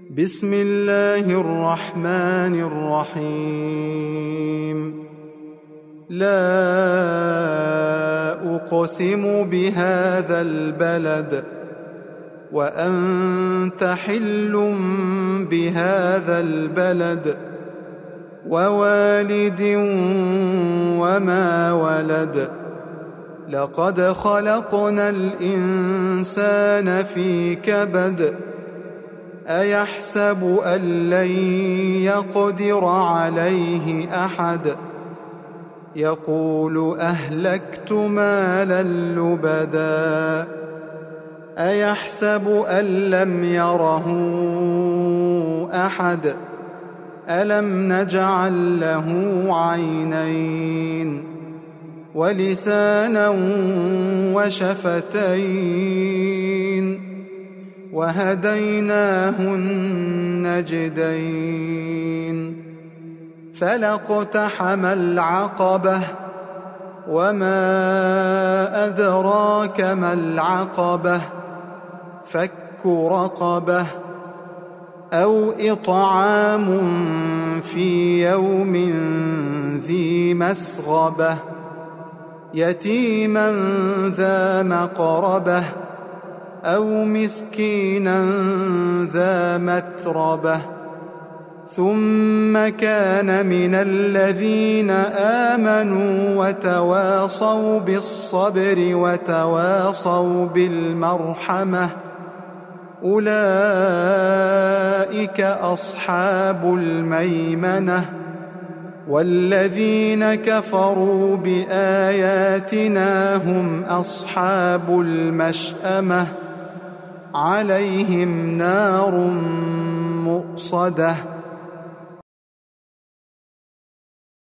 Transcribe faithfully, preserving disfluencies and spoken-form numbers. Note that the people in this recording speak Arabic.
بسم الله الرحمن الرحيم لا أقسم بهذا البلد وأنت حل بهذا البلد ووالد وما ولد لقد خلقنا الإنسان في كبد أيحسب أن لن يقدر عليه أحد يقول أهلكت مالا لبدا أيحسب أن لم يره أحد ألم نجعل له عينين ولسانا وشفتين وهديناه النجدين فلاقتحم العقبة وما أدراك ما العقبة فك رقبة أو إطعام في يوم ذي مسغبة يتيما ذا مقربة أو مسكينا ذا متربة ثم كان من الذين آمنوا وتواصوا بالصبر وتواصوا بالمرحمة أولئك أصحاب الميمنة والذين كفروا بآياتنا هم أصحاب المشأمة عليهم نار مؤصدة